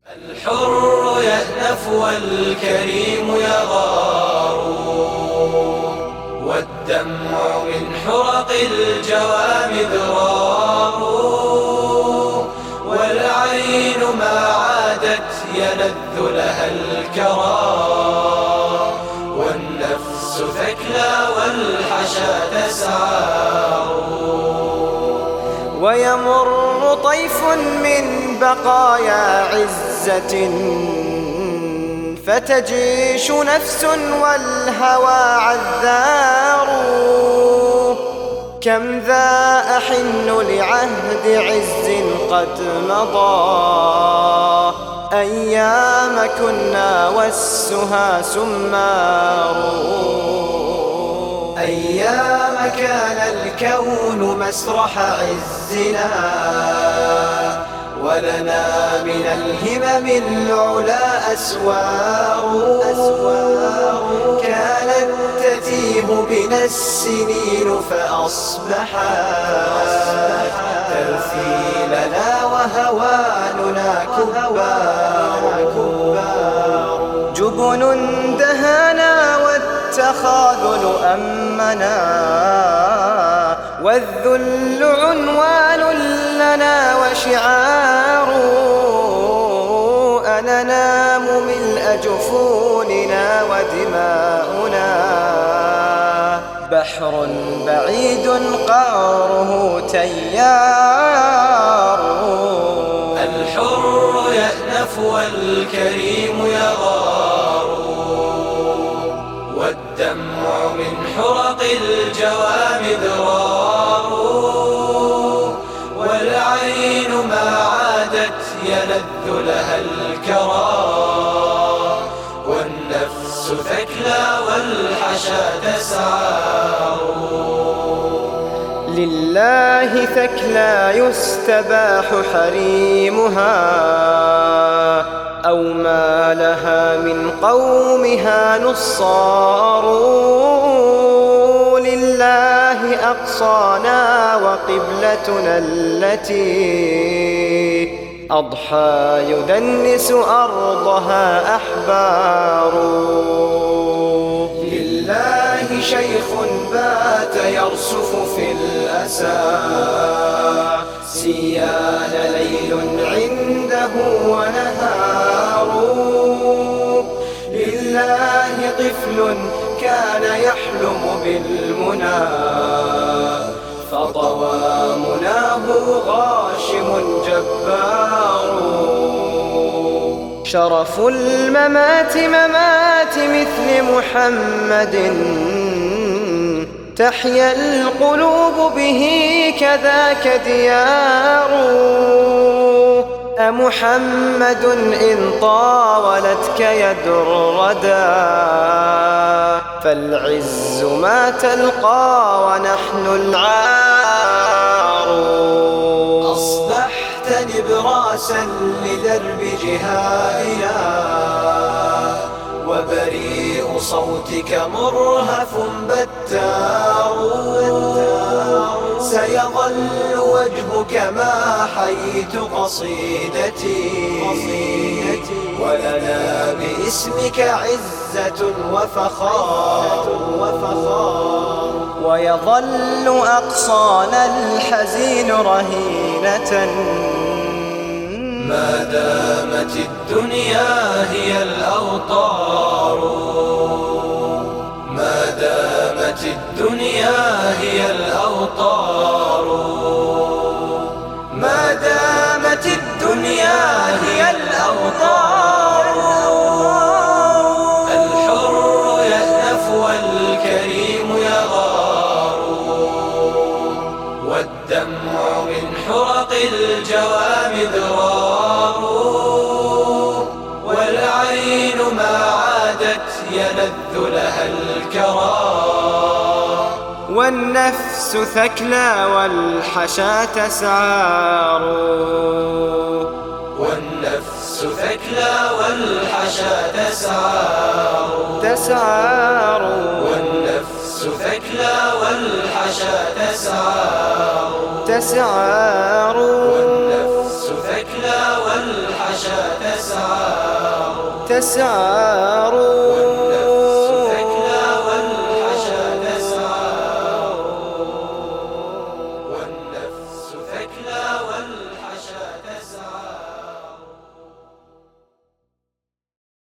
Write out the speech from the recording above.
الحر يأنف والكريم يغار، والدمع من حرق الجوام ذرار، والعين ما عادت يلذ لها الكرى، والنفس ثكلى والحشا تسعار. ويمر طيف من بقايا عزة فتجيش نفس والهوى عذار، كم ذا أحن لعهد عز قد مضى، أيام كنا والسها سمار. أيام كان الكون مسرح عزنا، ولنا من الهمم العلا أسوار. كانت تتيه بنا السنين فأصبحت ترثي لنا وهواننا كبار. جبن دهانا والتخاذل أمنا، والذل عنوان لنا وشعار. أننام ملء جفوننا ودماؤنا بحر بعيد قعره تيار. الحر يأنف والكريم يغار، والدمع من حرق الجوام ذرار، والعين ما عادت يلذ لها الكرى، والنفس ثكلى والحشا تسعار. لله ثكلى يستباح حريمها، أو ما لها من قومها نصار. لله أقصانا وقبلتنا التي أضحى يدنس أرضها أحبار. لله شيخ بات يرسف في الأسى، سيان ليل عنده ونهار. لله طفل كان يحلم بالمنى، فطوى مناه غاشم جبار. شرف الممات ممات مثل محمد، تحيا القلوب به كذاك ديار. أمحمد إن طاولتك يد الردى، فالعز ما تلقى ونحن العار. أصبحت نبراسا لدرب جهادنا، وبريء صوتك مرهف بتار. سيظل وجهك ما حييت قصيدتي، ولنا باسمك عزة وفخار. ويظل أقصانا الحزين رهينة، ما دامت الدنيا هي الأوطار. ما دامت الدنيا هي الأوطار. ما دامت الدنيا هي الأوطار. الحر يأنف والكريم يغار، والدمع من حرق الجوام ذرار، والعين ما عادت يلذ لها الكرى، والنفس ثكلى والحشا تسعار. والنفس ثكلى والحشا تسعار. والنفس ثكلى والحشا تسعار. والنفس ثكلى والحشا والحشا تسعار تسعار